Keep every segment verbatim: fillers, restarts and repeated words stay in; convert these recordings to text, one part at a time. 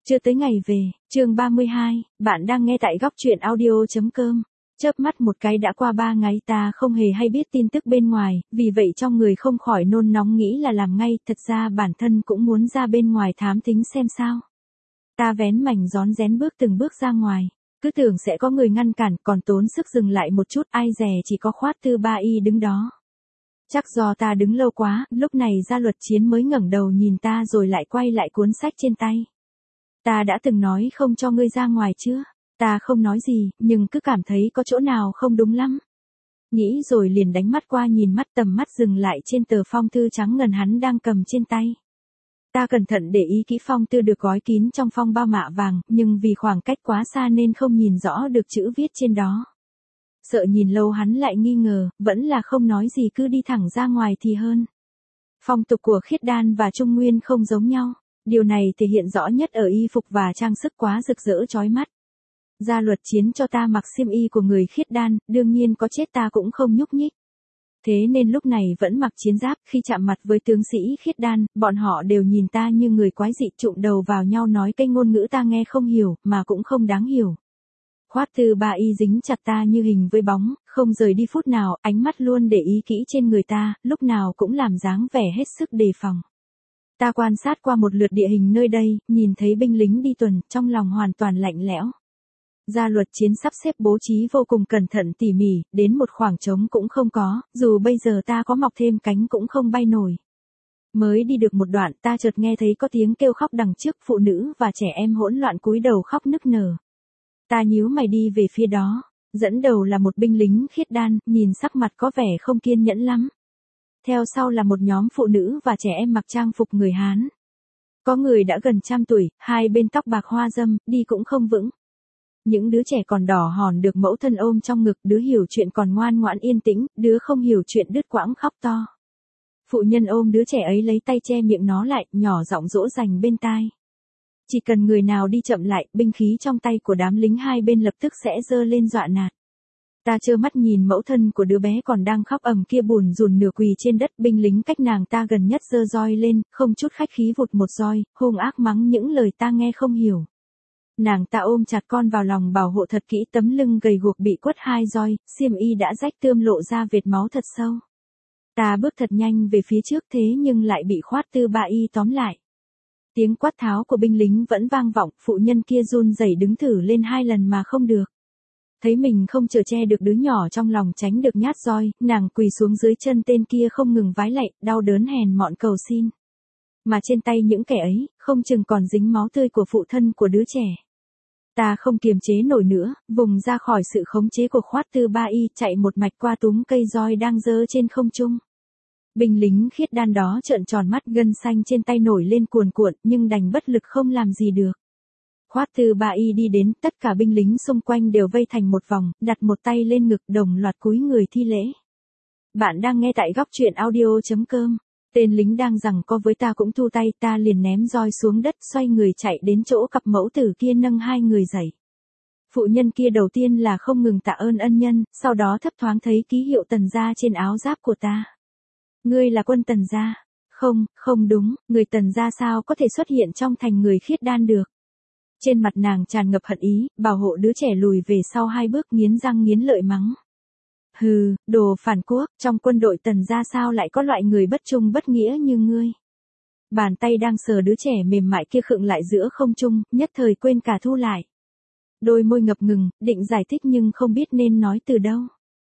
Chưa tới ngày về, chương ba mươi hai, bạn đang nghe tại góc truyện audio.com. Chớp mắt một cái đã qua ba ngày ta không hề hay biết tin tức bên ngoài, vì vậy trong người không khỏi nôn nóng nghĩ là làm ngay, thật ra bản thân cũng muốn ra bên ngoài thám thính xem sao. Ta vén mảnh rón rén bước từng bước ra ngoài, cứ tưởng sẽ có người ngăn cản còn tốn sức dừng lại một chút ai dè chỉ có khoát tư ba y đứng đó. Chắc do ta đứng lâu quá, lúc này Gia Luật Chiến mới ngẩng đầu nhìn ta rồi lại quay lại cuốn sách trên tay. Ta đã từng nói không cho ngươi ra ngoài chưa? Ta không nói gì, nhưng cứ cảm thấy có chỗ nào không đúng lắm. Nghĩ rồi liền đánh mắt qua nhìn mắt tầm mắt dừng lại trên tờ phong thư trắng ngần hắn đang cầm trên tay. Ta cẩn thận để ý kỹ phong thư được gói kín trong phong bao mạ vàng, nhưng vì khoảng cách quá xa nên không nhìn rõ được chữ viết trên đó. Sợ nhìn lâu hắn lại nghi ngờ, vẫn là không nói gì cứ đi thẳng ra ngoài thì hơn. Phong tục của Khiết Đan và Trung Nguyên không giống nhau. Điều này thể hiện rõ nhất ở y phục và trang sức quá rực rỡ chói mắt. Gia Luật Chiến cho ta mặc xiêm y của người Khiết Đan, đương nhiên có chết ta cũng không nhúc nhích. Thế nên lúc này vẫn mặc chiến giáp, khi chạm mặt với tướng sĩ Khiết Đan, bọn họ đều nhìn ta như người quái dị trụm đầu vào nhau nói cái ngôn ngữ ta nghe không hiểu, mà cũng không đáng hiểu. Khoát tư ba y dính chặt ta như hình với bóng, không rời đi phút nào, ánh mắt luôn để ý kỹ trên người ta, lúc nào cũng làm dáng vẻ hết sức đề phòng. Ta quan sát qua một lượt địa hình nơi đây, nhìn thấy binh lính đi tuần, trong lòng hoàn toàn lạnh lẽo. Gia Luật Chiến sắp xếp bố trí vô cùng cẩn thận tỉ mỉ, đến một khoảng trống cũng không có, dù bây giờ ta có mọc thêm cánh cũng không bay nổi. Mới đi được một đoạn ta chợt nghe thấy có tiếng kêu khóc đằng trước, phụ nữ và trẻ em hỗn loạn cúi đầu khóc nức nở. Ta nhíu mày đi về phía đó, dẫn đầu là một binh lính Khiết Đan, nhìn sắc mặt có vẻ không kiên nhẫn lắm. Theo sau là một nhóm phụ nữ và trẻ em mặc trang phục người Hán. Có người đã gần trăm tuổi, hai bên tóc bạc hoa râm, đi cũng không vững. Những đứa trẻ còn đỏ hòn được mẫu thân ôm trong ngực, đứa hiểu chuyện còn ngoan ngoãn yên tĩnh, đứa không hiểu chuyện đứt quãng khóc to. Phụ nhân ôm đứa trẻ ấy lấy tay che miệng nó lại, nhỏ giọng dỗ dành bên tai. Chỉ cần người nào đi chậm lại, binh khí trong tay của đám lính hai bên lập tức sẽ giơ lên dọa nạt. Ta trơ mắt nhìn mẫu thân của đứa bé còn đang khóc ầm kia bùn rùn nửa quỳ trên đất, binh lính cách nàng ta gần nhất giơ roi lên, không chút khách khí vụt một roi, hung ác mắng những lời ta nghe không hiểu. Nàng ta ôm chặt con vào lòng bảo hộ thật kỹ, tấm lưng gầy guộc bị quất hai roi, xiêm y đã rách tươm lộ ra vệt máu thật sâu. Ta bước thật nhanh về phía trước thế nhưng lại bị khoát tư ba y tóm lại. Tiếng quát tháo của binh lính vẫn vang vọng, phụ nhân kia run rẩy đứng thử lên hai lần mà không được. Thấy mình không chở che được đứa nhỏ trong lòng tránh được nhát roi, nàng quỳ xuống dưới chân tên kia không ngừng vái lạy, đau đớn hèn mọn cầu xin. Mà trên tay những kẻ ấy, không chừng còn dính máu tươi của phụ thân của đứa trẻ. Ta không kiềm chế nổi nữa, vùng ra khỏi sự khống chế của khoát tư ba y, chạy một mạch qua túm cây roi đang giơ trên không trung. Binh lính Khiết Đan đó trợn tròn mắt, gân xanh trên tay nổi lên cuồn cuộn, nhưng đành bất lực không làm gì được. Khoát tư ba y đi đến, tất cả binh lính xung quanh đều vây thành một vòng, đặt một tay lên ngực đồng loạt cúi người thi lễ. Bạn đang nghe tại góc truyện audio.com. Tên lính đang giằng co với ta cũng thu tay, ta liền ném roi xuống đất, xoay người chạy đến chỗ cặp mẫu tử kia nâng hai người dậy. Phụ nhân kia đầu tiên là không ngừng tạ ơn ân nhân, sau đó thấp thoáng thấy ký hiệu Tần gia trên áo giáp của ta. Ngươi là quân Tần gia? Không, không đúng, người Tần gia sao có thể xuất hiện trong thành người Khiết Đan được? Trên mặt nàng tràn ngập hận ý, bảo hộ đứa trẻ lùi về sau hai bước, nghiến răng nghiến lợi mắng. Hừ, đồ phản quốc, trong quân đội Tần gia sao lại có loại người bất trung bất nghĩa như ngươi? Bàn tay đang sờ đứa trẻ mềm mại kia khựng lại giữa không trung, nhất thời quên cả thu lại. Đôi môi ngập ngừng, định giải thích nhưng không biết nên nói từ đâu.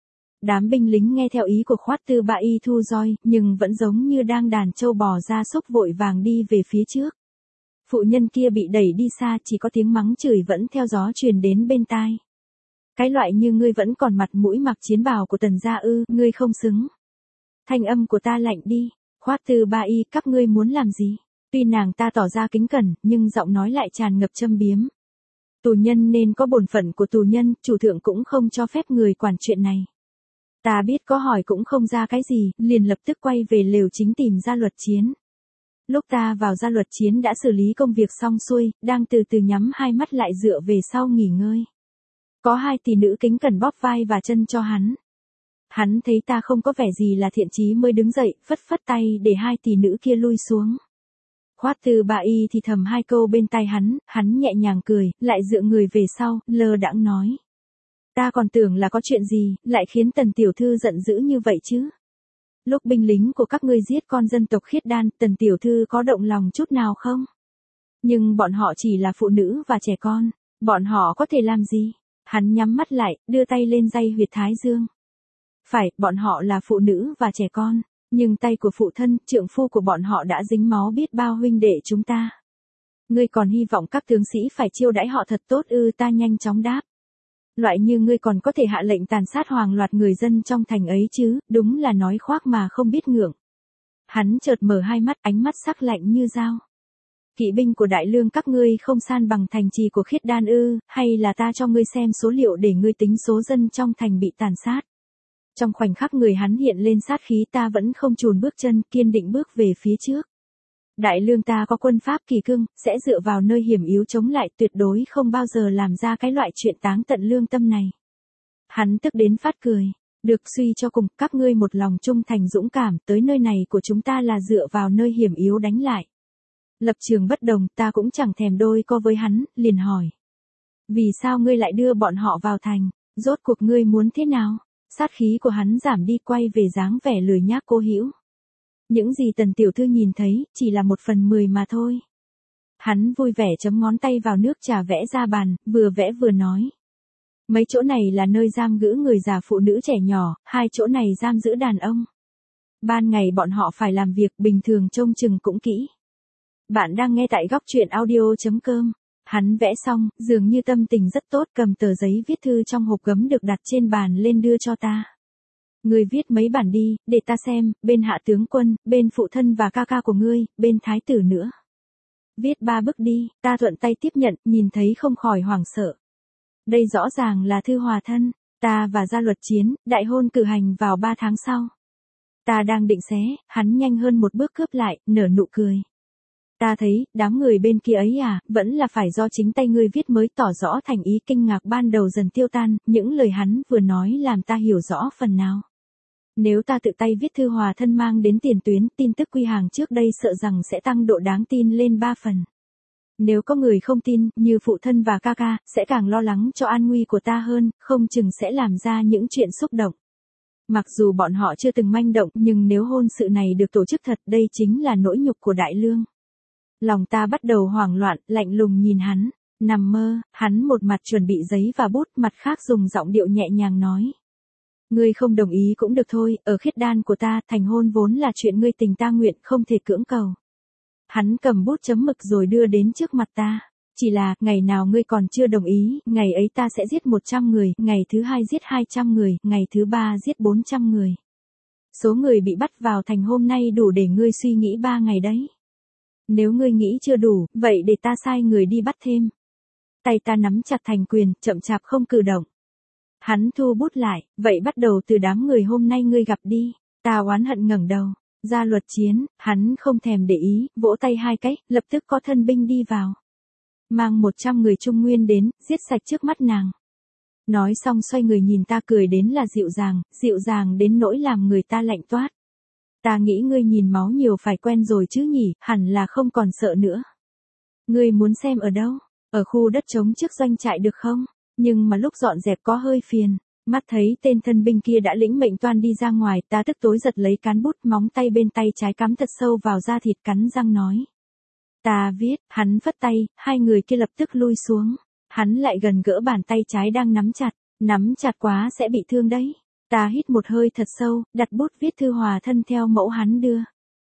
Đám binh lính nghe theo ý của khoát tư ba y thu roi, nhưng vẫn giống như đang đàn trâu bò ra súc vội vàng đi về phía trước. Phụ nhân kia bị đẩy đi xa, chỉ có tiếng mắng chửi vẫn theo gió truyền đến bên tai. Cái loại như ngươi vẫn còn mặt mũi mặc chiến bào của Tần gia ư, ngươi không xứng. Thanh âm của ta lạnh đi, khoát tư ba y, các ngươi muốn làm gì? Tuy nàng ta tỏ ra kính cẩn, nhưng giọng nói lại tràn ngập châm biếm. Tù nhân nên có bổn phận của tù nhân, chủ thượng cũng không cho phép người quản chuyện này. Ta biết có hỏi cũng không ra cái gì, liền lập tức quay về lều chính tìm Gia Luật Chiến. Lúc ta vào, Gia Luật Chiến đã xử lý công việc xong xuôi, đang từ từ nhắm hai mắt lại dựa về sau nghỉ ngơi. Có hai tỷ nữ kính cẩn bóp vai và chân cho hắn. Hắn thấy ta không có vẻ gì là thiện chí mới đứng dậy, phất phất tay để hai tỷ nữ kia lui xuống. Khoát Tư Ba Y thì thầm hai câu bên tai hắn, hắn nhẹ nhàng cười, lại dựa người về sau, lơ đãng nói. Ta còn tưởng là có chuyện gì, lại khiến Tần tiểu thư giận dữ như vậy chứ. Lúc binh lính của các ngươi giết con dân tộc Khiết Đan, Tần tiểu thư có động lòng chút nào không? Nhưng bọn họ chỉ là phụ nữ và trẻ con, bọn họ có thể làm gì? Hắn nhắm mắt lại, đưa tay lên day huyệt thái dương. Phải, bọn họ là phụ nữ và trẻ con, nhưng tay của phụ thân, trượng phu của bọn họ đã dính máu biết bao huynh đệ chúng ta. Ngươi còn hy vọng các tướng sĩ phải chiêu đãi họ thật tốt ư? Ta nhanh chóng đáp. Loại như ngươi còn có thể hạ lệnh tàn sát hàng loạt người dân trong thành ấy chứ, đúng là nói khoác mà không biết ngượng. Hắn chợt mở hai mắt, ánh mắt sắc lạnh như dao. Kỵ binh của Đại Lương các ngươi không san bằng thành trì của Khiết Đan ư, hay là ta cho ngươi xem số liệu để ngươi tính số dân trong thành bị tàn sát. Trong khoảnh khắc người hắn hiện lên sát khí, ta vẫn không chùn bước chân, kiên định bước về phía trước. Đại Lương ta có quân pháp kỳ cương, sẽ dựa vào nơi hiểm yếu chống lại, tuyệt đối không bao giờ làm ra cái loại chuyện táng tận lương tâm này. Hắn tức đến phát cười. Được, suy cho cùng, các ngươi một lòng trung thành dũng cảm, tới nơi này của chúng ta là dựa vào nơi hiểm yếu đánh lại. Lập trường bất đồng, ta cũng chẳng thèm đôi co với hắn, liền hỏi. Vì sao ngươi lại đưa bọn họ vào thành, rốt cuộc ngươi muốn thế nào? Sát khí của hắn giảm đi, quay về dáng vẻ lười nhác cố hữu. Những gì Tần tiểu thư nhìn thấy, chỉ là một phần mười mà thôi. Hắn vui vẻ chấm ngón tay vào nước trà vẽ ra bàn, vừa vẽ vừa nói. Mấy chỗ này là nơi giam giữ người già, phụ nữ, trẻ nhỏ, hai chỗ này giam giữ đàn ông. Ban ngày bọn họ phải làm việc, bình thường trông chừng cũng kỹ. Bạn đang nghe tại góc truyện audio chấm com. Hắn vẽ xong, dường như tâm tình rất tốt, cầm tờ giấy viết thư trong hộp gấm được đặt trên bàn lên đưa cho ta. Ngươi viết mấy bản đi, để ta xem, bên hạ tướng quân, bên phụ thân và ca ca của ngươi, bên thái tử nữa. Viết ba bức đi, ta thuận tay tiếp nhận, nhìn thấy không khỏi hoảng sợ. Đây rõ ràng là thư hòa thân, ta và Gia Luật Chiến, đại hôn cử hành vào ba tháng sau. Ta đang định xé, hắn nhanh hơn một bước cướp lại, nở nụ cười. Ta thấy, đám người bên kia ấy à, vẫn là phải do chính tay ngươi viết mới, tỏ rõ thành ý. Kinh ngạc ban đầu dần tiêu tan, những lời hắn vừa nói làm ta hiểu rõ phần nào. Nếu ta tự tay viết thư hòa thân mang đến tiền tuyến, tin tức quy hàng trước đây sợ rằng sẽ tăng độ đáng tin lên ba phần. Nếu có người không tin, như phụ thân và ca ca, sẽ càng lo lắng cho an nguy của ta hơn, không chừng sẽ làm ra những chuyện xúc động. Mặc dù bọn họ chưa từng manh động, nhưng nếu hôn sự này được tổ chức thật, đây chính là nỗi nhục của Đại Lương. Lòng ta bắt đầu hoảng loạn, lạnh lùng nhìn hắn. Nằm mơ, hắn một mặt chuẩn bị giấy và bút, mặt khác dùng giọng điệu nhẹ nhàng nói. Ngươi không đồng ý cũng được thôi, ở Khiết Đan của ta, thành hôn vốn là chuyện ngươi tình ta nguyện, không thể cưỡng cầu. Hắn cầm bút chấm mực rồi đưa đến trước mặt ta. Chỉ là, ngày nào ngươi còn chưa đồng ý, ngày ấy ta sẽ giết một trăm người, ngày thứ hai giết hai trăm người, ngày thứ ba giết bốn trăm người. Số người bị bắt vào thành hôm nay đủ để ngươi suy nghĩ ba ngày đấy. Nếu ngươi nghĩ chưa đủ, vậy để ta sai người đi bắt thêm. Tay ta nắm chặt thành quyền, chậm chạp không cử động. Hắn thu bút lại, vậy bắt đầu từ đám người hôm nay ngươi gặp đi. Ta oán hận ngẩng đầu. Gia Luật Chiến, hắn không thèm để ý, vỗ tay hai cái, lập tức có thân binh đi vào. Mang một trăm người Trung Nguyên đến, giết sạch trước mắt nàng. Nói xong xoay người nhìn ta, cười đến là dịu dàng, dịu dàng đến nỗi làm người ta lạnh toát. Ta nghĩ ngươi nhìn máu nhiều phải quen rồi chứ nhỉ, hẳn là không còn sợ nữa. Ngươi muốn xem ở đâu? Ở khu đất trống trước doanh trại được không? Nhưng mà lúc dọn dẹp có hơi phiền. Mắt thấy tên thân binh kia đã lĩnh mệnh toan đi ra ngoài, ta tức tối giật lấy cán bút, móng tay bên tay trái cắm thật sâu vào da thịt, cắn răng nói. Ta viết, hắn phất tay, hai người kia lập tức lui xuống. Hắn lại gần gỡ bàn tay trái đang nắm chặt, nắm chặt quá sẽ bị thương đấy. Ta hít một hơi thật sâu, đặt bút viết thư hòa thân theo mẫu hắn đưa.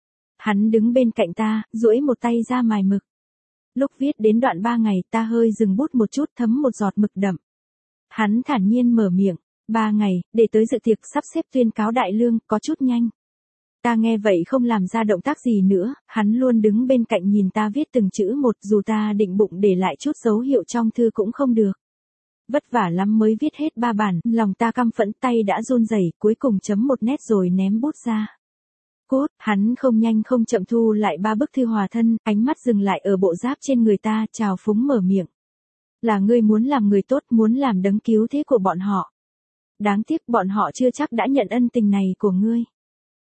Hắn đứng bên cạnh ta, duỗi một tay ra mài mực. Lúc viết đến đoạn ba ngày, ta hơi dừng bút một chút, thấm một giọt mực đậm. Hắn thản nhiên mở miệng, ba ngày, để tới dự tiệc sắp xếp tuyên cáo Đại Lương, có chút nhanh. Ta nghe vậy không làm ra động tác gì nữa, hắn luôn đứng bên cạnh nhìn ta viết từng chữ một, dù ta định bụng để lại chút dấu hiệu trong thư cũng không được. Vất vả lắm mới viết hết ba bản, lòng ta căm phẫn, tay đã run rẩy, cuối cùng chấm một nét rồi ném bút ra. Cốt, hắn không nhanh không chậm thu lại ba bức thư hòa thân, ánh mắt dừng lại ở bộ giáp trên người ta, trào phúng mở miệng. Là ngươi muốn làm người tốt, muốn làm đấng cứu thế của bọn họ. Đáng tiếc bọn họ chưa chắc đã nhận ân tình này của ngươi.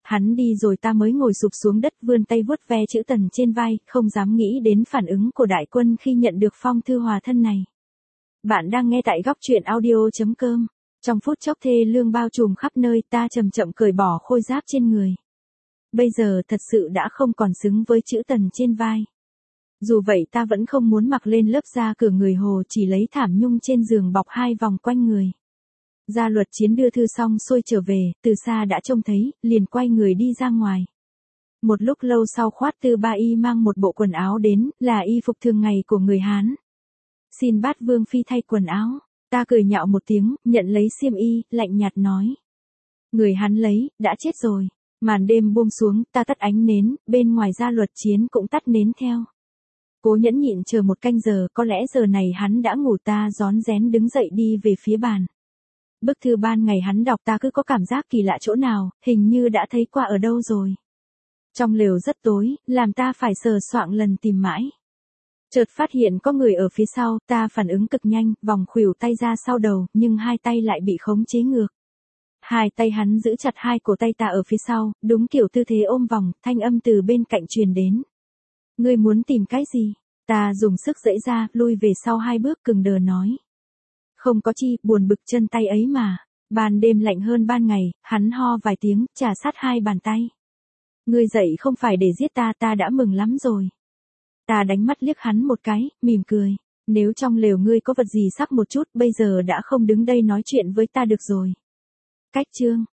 Hắn đi rồi ta mới ngồi sụp xuống đất vươn tay vuốt ve chữ Tần trên vai, không dám nghĩ đến phản ứng của đại quân khi nhận được phong thư hòa thân này. Bạn đang nghe tại góc truyện audio.com. Trong phút chốc thê lương bao trùm khắp nơi, ta chậm chậm cởi bỏ khôi giáp trên người. Bây giờ thật sự đã không còn xứng với chữ Tần trên vai. Dù vậy ta vẫn không muốn mặc lên lớp da cửa người Hồ, chỉ lấy thảm nhung trên giường bọc hai vòng quanh người. Gia Luật Chiến đưa thư xong xuôi trở về, từ xa đã trông thấy, liền quay người đi ra ngoài. Một lúc lâu sau Khoát Tư Ba Y mang một bộ quần áo đến, là y phục thường ngày của người Hán. Xin bát vương phi thay quần áo. Ta cười nhạo một tiếng, nhận lấy xiêm y, lạnh nhạt nói. Người Hán lấy, đã chết rồi. Màn đêm buông xuống, ta tắt ánh nến, bên ngoài Gia Luật Chiến cũng tắt nến theo. Cố nhẫn nhịn chờ một canh giờ, có lẽ giờ này hắn đã ngủ, ta rón rén đứng dậy đi về phía bàn. Bức thư ban ngày hắn đọc ta cứ có cảm giác kỳ lạ chỗ nào, hình như đã thấy qua ở đâu rồi. Trong lều rất tối, làm ta phải sờ soạng lần tìm mãi. Chợt phát hiện có người ở phía sau, ta phản ứng cực nhanh, vòng khuỷu tay ra sau đầu, nhưng hai tay lại bị khống chế ngược. Hai tay hắn giữ chặt hai cổ tay ta ở phía sau, đúng kiểu tư thế ôm vòng, thanh âm từ bên cạnh truyền đến. Ngươi muốn tìm cái gì? Ta dùng sức giãy ra, lui về sau hai bước cứng đờ nói. Không có chi, buồn bực chân tay ấy mà. Ban đêm lạnh hơn ban ngày, hắn ho vài tiếng, chà sát hai bàn tay. Ngươi dậy không phải để giết ta, ta đã mừng lắm rồi. Ta đánh mắt liếc hắn một cái, mỉm cười. Nếu trong lều ngươi có vật gì sắc một chút, bây giờ đã không đứng đây nói chuyện với ta được rồi. Cách chương.